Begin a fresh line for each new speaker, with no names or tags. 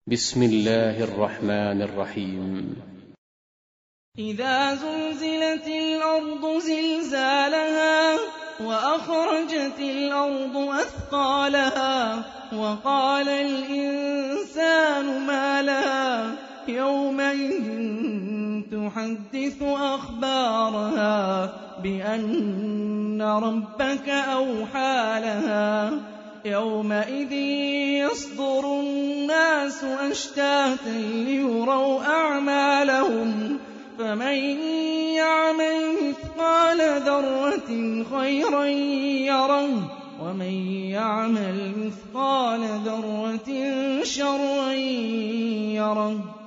بسم الله الرحمن الرحيم.
إذا زلزلت الأرض زلزالها وأخرجت الأرض أثقالها وقال الإنسان ما لها يومئذ تحدث أخبارها بأن ربك أوحى لها يومئذ يصدر الناس أشتاتا ليروا أعمالهم فمن يعمل مثقال ذرة خيرا يره ومن يعمل مثقال ذرة شرا يره.